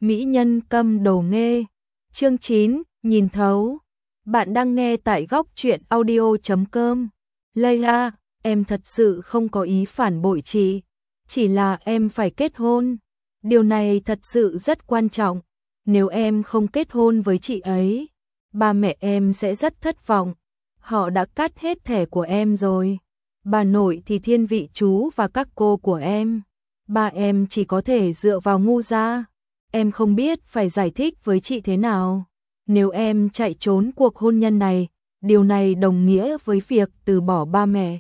Mỹ nhân câm đồ nghê. Chương 9, nhìn thấu. Bạn đang nghe tại góc truyện audio.com. Layla, em thật sự không có ý phản bội chị. Chỉ là em phải kết hôn. Điều này thật sự rất quan trọng. Nếu em không kết hôn với chị ấy, ba mẹ em sẽ rất thất vọng. Họ đã cắt hết thẻ của em rồi. Bà nội thì thiên vị chú và các cô của em. Ba em chỉ có thể dựa vào ngu gia. Em không biết phải giải thích với chị thế nào. Nếu em chạy trốn cuộc hôn nhân này, điều này đồng nghĩa với việc từ bỏ ba mẹ.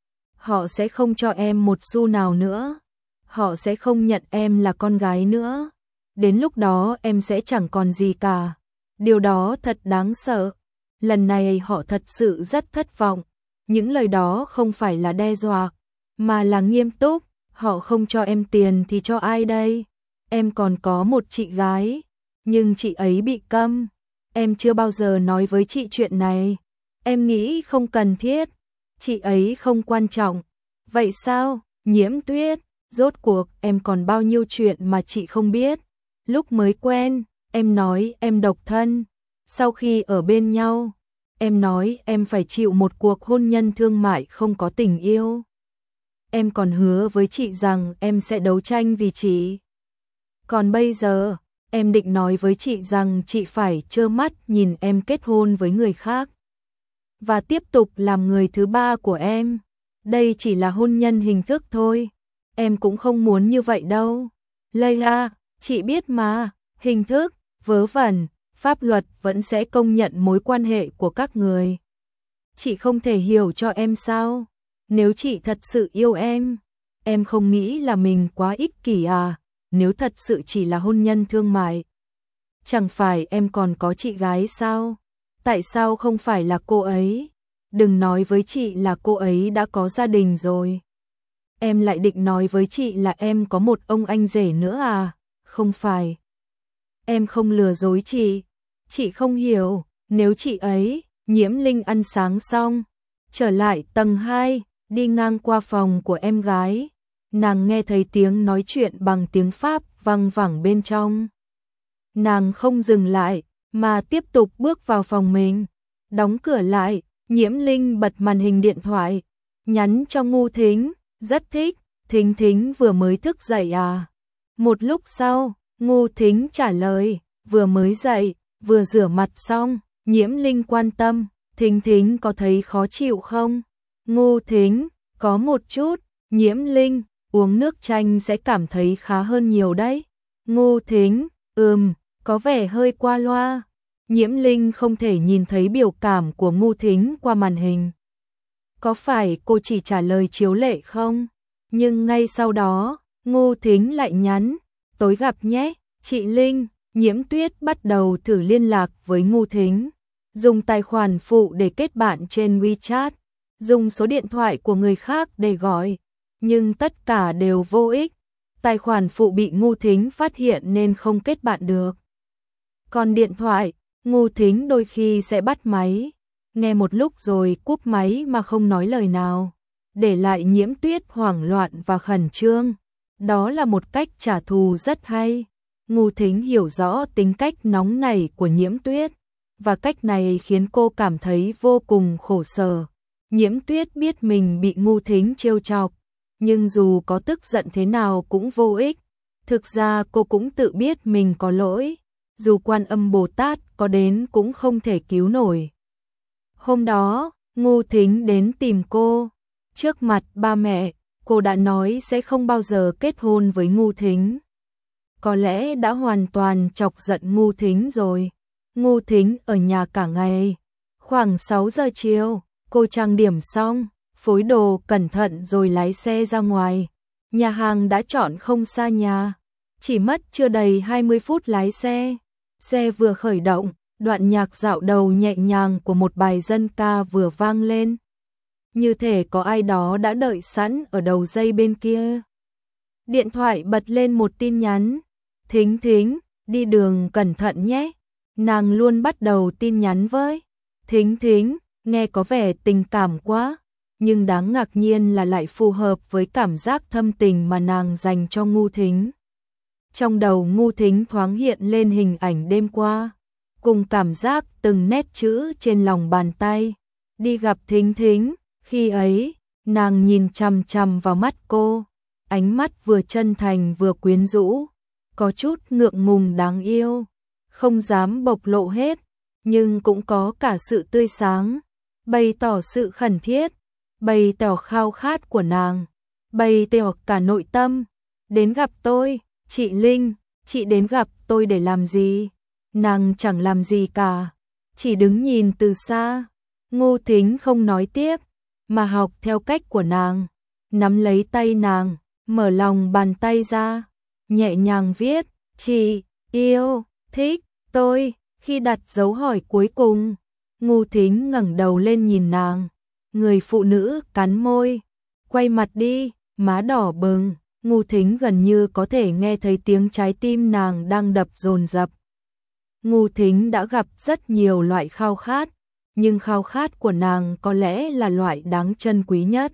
Họ sẽ không cho em một xu nào nữa. Họ sẽ không nhận em là con gái nữa. Đến lúc đó em sẽ chẳng còn gì cả. Điều đó thật đáng sợ. Lần này họ thật sự rất thất vọng. Những lời đó không phải là đe dọa, mà là nghiêm túc. Họ không cho em tiền thì cho ai đây? Em còn có một chị gái, nhưng chị ấy bị câm. Em chưa bao giờ nói với chị chuyện này. Em nghĩ không cần thiết. Chị ấy không quan trọng. Vậy sao, Nhiễm Tuyết? Rốt cuộc em còn bao nhiêu chuyện mà chị không biết. Lúc mới quen, em nói em độc thân. Sau khi ở bên nhau, em nói em phải chịu một cuộc hôn nhân thương mại không có tình yêu. Em còn hứa với chị rằng em sẽ đấu tranh vì chị. Còn bây giờ, em định nói với chị rằng chị phải trơ mắt nhìn em kết hôn với người khác và tiếp tục làm người thứ ba của em. Đây chỉ là hôn nhân hình thức thôi. Em cũng không muốn như vậy đâu. Layla, chị biết mà, hình thức, vớ vẩn, pháp luật vẫn sẽ công nhận mối quan hệ của các người. Chị không thể hiểu cho em sao? Nếu chị thật sự yêu em không nghĩ là mình quá ích kỷ à? Nếu thật sự chỉ là hôn nhân thương mại, chẳng phải em còn có chị gái sao? Tại sao không phải là cô ấy? Đừng nói với chị là cô ấy đã có gia đình rồi. Em lại định nói với chị là em có một ông anh rể nữa à? Không phải. Em không lừa dối chị. Chị không hiểu, nếu chị ấy, Nhiễm Linh ăn sáng xong, trở lại tầng 2, đi ngang qua phòng của em gái. Nàng nghe thấy tiếng nói chuyện bằng tiếng Pháp vang vẳng bên trong. Nàng không dừng lại, mà tiếp tục bước vào phòng mình. Đóng cửa lại, Nhiễm Linh bật màn hình điện thoại, nhắn cho Ngu Thính, rất thích, Thính Thính vừa mới thức dậy à? Một lúc sau, Ngu Thính trả lời, vừa mới dậy, vừa rửa mặt xong. Nhiễm Linh quan tâm, Thính Thính có thấy khó chịu không? Ngu Thính, có một chút. Nhiễm Linh, uống nước chanh sẽ cảm thấy khá hơn nhiều đấy. Ngu Thính, có vẻ hơi qua loa. Nhiễm Linh không thể nhìn thấy biểu cảm của Ngu Thính qua màn hình. Có phải cô chỉ trả lời chiếu lệ không? Nhưng ngay sau đó, Ngu Thính lại nhắn, tối gặp nhé, chị Linh. Nhiễm Tuyết bắt đầu thử liên lạc với Ngu Thính, dùng tài khoản phụ để kết bạn trên WeChat, dùng số điện thoại của người khác để gọi, nhưng tất cả đều vô ích. Tài khoản phụ bị Ngu Thính phát hiện nên không kết bạn được. Còn điện thoại, Ngu Thính đôi khi sẽ bắt máy, nghe một lúc rồi cúp máy mà không nói lời nào, để lại Nhiễm Tuyết hoảng loạn và khẩn trương. Đó là một cách trả thù rất hay. Ngu Thính hiểu rõ tính cách nóng nảy của Nhiễm Tuyết, và cách này khiến cô cảm thấy vô cùng khổ sở. Nhiễm Tuyết biết mình bị Ngu Thính trêu chọc, nhưng dù có tức giận thế nào cũng vô ích. Thực ra cô cũng tự biết mình có lỗi, dù Quan Âm Bồ Tát có đến cũng không thể cứu nổi. Hôm đó, Ngu Thính đến tìm cô. Trước mặt ba mẹ, cô đã nói sẽ không bao giờ kết hôn với Ngu Thính. Có lẽ đã hoàn toàn chọc giận Ngu Thính rồi. Ngu Thính ở nhà cả ngày. Khoảng 6 giờ chiều, cô trang điểm xong, phối đồ cẩn thận rồi lái xe ra ngoài. Nhà hàng đã chọn không xa nhà, chỉ mất chưa đầy 20 phút lái xe. Xe vừa khởi động, đoạn nhạc dạo đầu nhẹ nhàng của một bài dân ca vừa vang lên. Như thể có ai đó đã đợi sẵn ở đầu dây bên kia. Điện thoại bật lên một tin nhắn. Thính Thính, đi đường cẩn thận nhé. Nàng luôn bắt đầu tin nhắn với Thính Thính, nghe có vẻ tình cảm quá, nhưng đáng ngạc nhiên là lại phù hợp với cảm giác thâm tình mà nàng dành cho Ngu Thính. Trong đầu Ngu Thính thoáng hiện lên hình ảnh đêm qua, cùng cảm giác từng nét chữ trên lòng bàn tay. Đi gặp Thính Thính, khi ấy, nàng nhìn chằm chằm vào mắt cô, ánh mắt vừa chân thành vừa quyến rũ, có chút ngượng ngùng đáng yêu, không dám bộc lộ hết, nhưng cũng có cả sự tươi sáng, bày tỏ sự khẩn thiết, bày tỏ khao khát của nàng, bày tỏ cả nội tâm. Đến gặp tôi, chị Linh, chị đến gặp tôi để làm gì? Nàng chẳng làm gì cả, chỉ đứng nhìn từ xa. Ngu Thính không nói tiếp, mà học theo cách của nàng, nắm lấy tay nàng, mở lòng bàn tay ra, nhẹ nhàng viết, chị, yêu, thích, tôi. Khi đặt dấu hỏi cuối cùng, Ngu Thính ngẩng đầu lên nhìn nàng, người phụ nữ cắn môi, quay mặt đi, má đỏ bừng. Ngu Thính gần như có thể nghe thấy tiếng trái tim nàng đang đập dồn dập. Ngu Thính đã gặp rất nhiều loại khao khát, nhưng khao khát của nàng có lẽ là loại đáng trân quý nhất.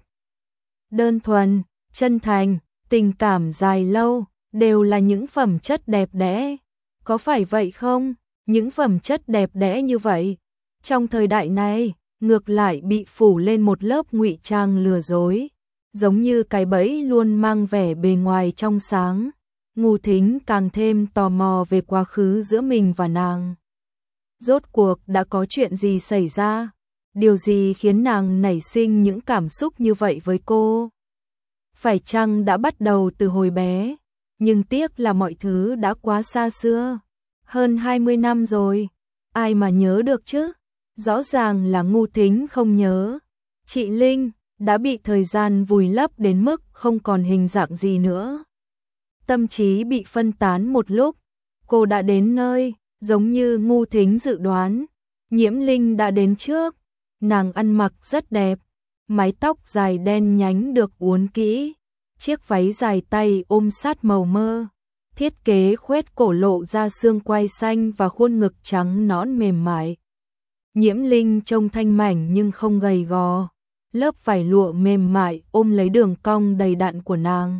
Đơn thuần, chân thành, tình cảm dài lâu, đều là những phẩm chất đẹp đẽ. Có phải vậy không? Những phẩm chất đẹp đẽ như vậy, trong thời đại này, ngược lại bị phủ lên một lớp ngụy trang lừa dối, giống như cái bẫy luôn mang vẻ bề ngoài trong sáng. Ngu Thính càng thêm tò mò về quá khứ giữa mình và nàng. Rốt cuộc đã có chuyện gì xảy ra? Điều gì khiến nàng nảy sinh những cảm xúc như vậy với cô? Phải chăng đã bắt đầu từ hồi bé? Nhưng tiếc là mọi thứ đã quá xa xưa. Hơn 20 năm rồi, ai mà nhớ được chứ? Rõ ràng là Ngu Thính không nhớ. Chị Linh đã bị thời gian vùi lấp đến mức không còn hình dạng gì nữa. Tâm trí bị phân tán một lúc, cô đã đến nơi, giống như Ngu Thính dự đoán. Nhiễm Linh đã đến trước, nàng ăn mặc rất đẹp, mái tóc dài đen nhánh được uốn kỹ, chiếc váy dài tay ôm sát màu mơ, thiết kế khoét cổ lộ ra xương quai xanh và khuôn ngực trắng nõn mềm mại. Nhiễm Linh trông thanh mảnh nhưng không gầy gò, lớp vải lụa mềm mại ôm lấy đường cong đầy đặn của nàng.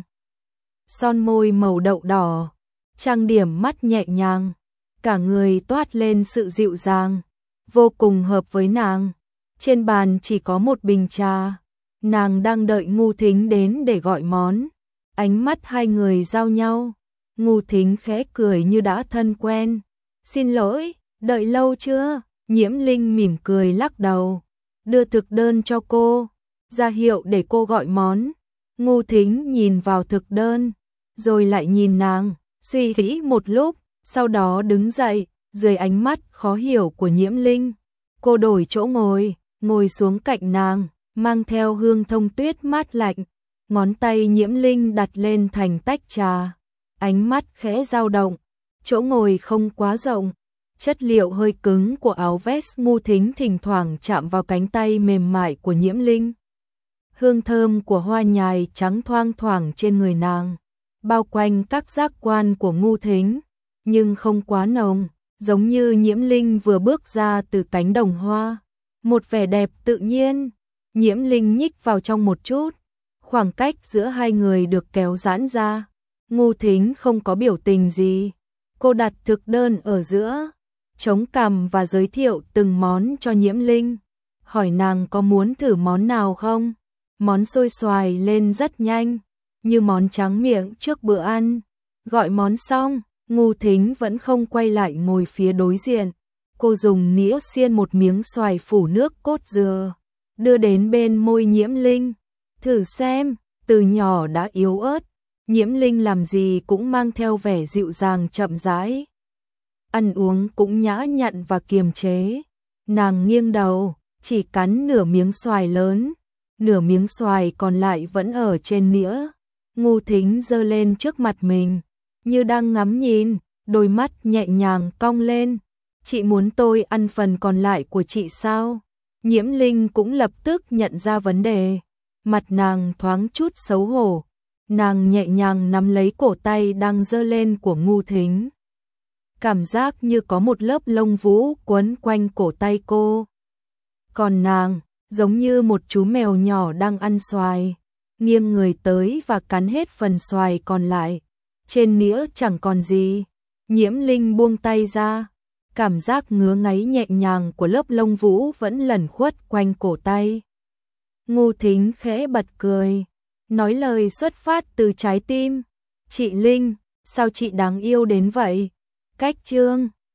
Son môi màu đậu đỏ, trang điểm mắt nhẹ nhàng, cả người toát lên sự dịu dàng, vô cùng hợp với nàng. Trên bàn chỉ có một bình trà, nàng đang đợi Ngu Thính đến để gọi món. Ánh mắt hai người giao nhau, Ngu Thính khẽ cười như đã thân quen. Xin lỗi, đợi lâu chưa? Nhiễm Linh mỉm cười lắc đầu, đưa thực đơn cho cô, ra hiệu để cô gọi món. Ngu Thính nhìn vào thực đơn, rồi lại nhìn nàng, suy nghĩ một lúc, sau đó đứng dậy, dưới ánh mắt khó hiểu của Nhiễm Linh. Cô đổi chỗ ngồi, ngồi xuống cạnh nàng, mang theo hương thông tuyết mát lạnh. Ngón tay Nhiễm Linh đặt lên thành tách trà, ánh mắt khẽ dao động, chỗ ngồi không quá rộng. Chất liệu hơi cứng của áo vest Ngu Thính thỉnh thoảng chạm vào cánh tay mềm mại của Nhiễm Linh. Hương thơm của hoa nhài trắng thoang thoảng trên người nàng, bao quanh các giác quan của Ngu Thính, nhưng không quá nồng, giống như Nhiễm Linh vừa bước ra từ cánh đồng hoa. Một vẻ đẹp tự nhiên. Nhiễm Linh nhích vào trong một chút, khoảng cách giữa hai người được kéo giãn ra. Ngu Thính không có biểu tình gì. Cô đặt thực đơn ở giữa, chống cằm và giới thiệu từng món cho Nhiễm Linh, hỏi nàng có muốn thử món nào không. Món xôi xoài lên rất nhanh, như món tráng miệng trước bữa ăn. Gọi món xong, Ngu Thính vẫn không quay lại ngồi phía đối diện. Cô dùng nĩa xiên một miếng xoài phủ nước cốt dừa, đưa đến bên môi Nhiễm Linh. Thử xem, từ nhỏ đã yếu ớt, Nhiễm Linh làm gì cũng mang theo vẻ dịu dàng chậm rãi. Ăn uống cũng nhã nhặn và kiềm chế. Nàng nghiêng đầu, chỉ cắn nửa miếng xoài lớn, nửa miếng xoài còn lại vẫn ở trên nĩa. Ngu Thính giơ lên trước mặt mình, như đang ngắm nhìn, đôi mắt nhẹ nhàng cong lên. Chị muốn tôi ăn phần còn lại của chị sao? Nhiễm Linh cũng lập tức nhận ra vấn đề, mặt nàng thoáng chút xấu hổ. Nàng nhẹ nhàng nắm lấy cổ tay đang giơ lên của Ngu Thính. Cảm giác như có một lớp lông vũ quấn quanh cổ tay cô. Còn nàng, giống như một chú mèo nhỏ đang ăn xoài, nghiêng người tới và cắn hết phần xoài còn lại. trên nĩa chẳng còn gì. Nhiễm Linh buông tay ra, cảm giác ngứa ngáy nhẹ nhàng của lớp lông vũ vẫn lẩn khuất quanh cổ tay. Ngô Thính khẽ bật cười, nói lời xuất phát từ trái tim. Chị Linh, sao chị đáng yêu đến vậy? Cách Chương